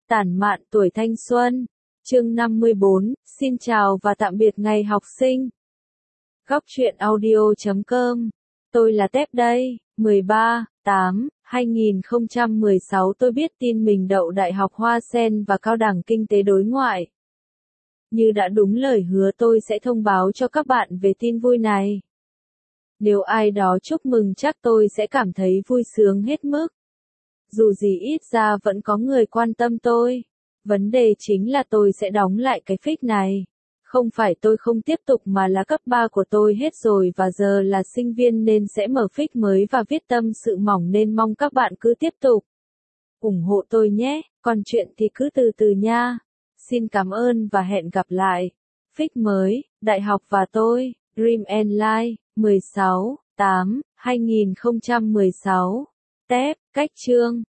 Tản mạn tuổi thanh xuân. Chương 54, xin chào và tạm biệt ngày học sinh. Góc truyện audio.com. Tôi là Tép đây. 13/8/2016 tôi biết tin mình đậu Đại học Hoa Sen và Cao đẳng Kinh tế Đối ngoại. Như đã đúng lời hứa tôi sẽ thông báo cho các bạn về tin vui này. Nếu ai đó chúc mừng chắc tôi sẽ cảm thấy vui sướng hết mức. Dù gì ít ra vẫn có người quan tâm tôi. Vấn đề chính là tôi sẽ đóng lại cái fic này. Không phải tôi không tiếp tục mà là cấp 3 của tôi hết rồi và giờ là sinh viên nên sẽ mở fic mới và viết tâm sự mỏng nên mong các bạn cứ tiếp tục ủng hộ tôi nhé, còn chuyện thì cứ từ từ nha. Xin cảm ơn và hẹn gặp lại. Fic mới, Đại học và tôi, Dream and Life, 16/8/2016. Tép, cách chương.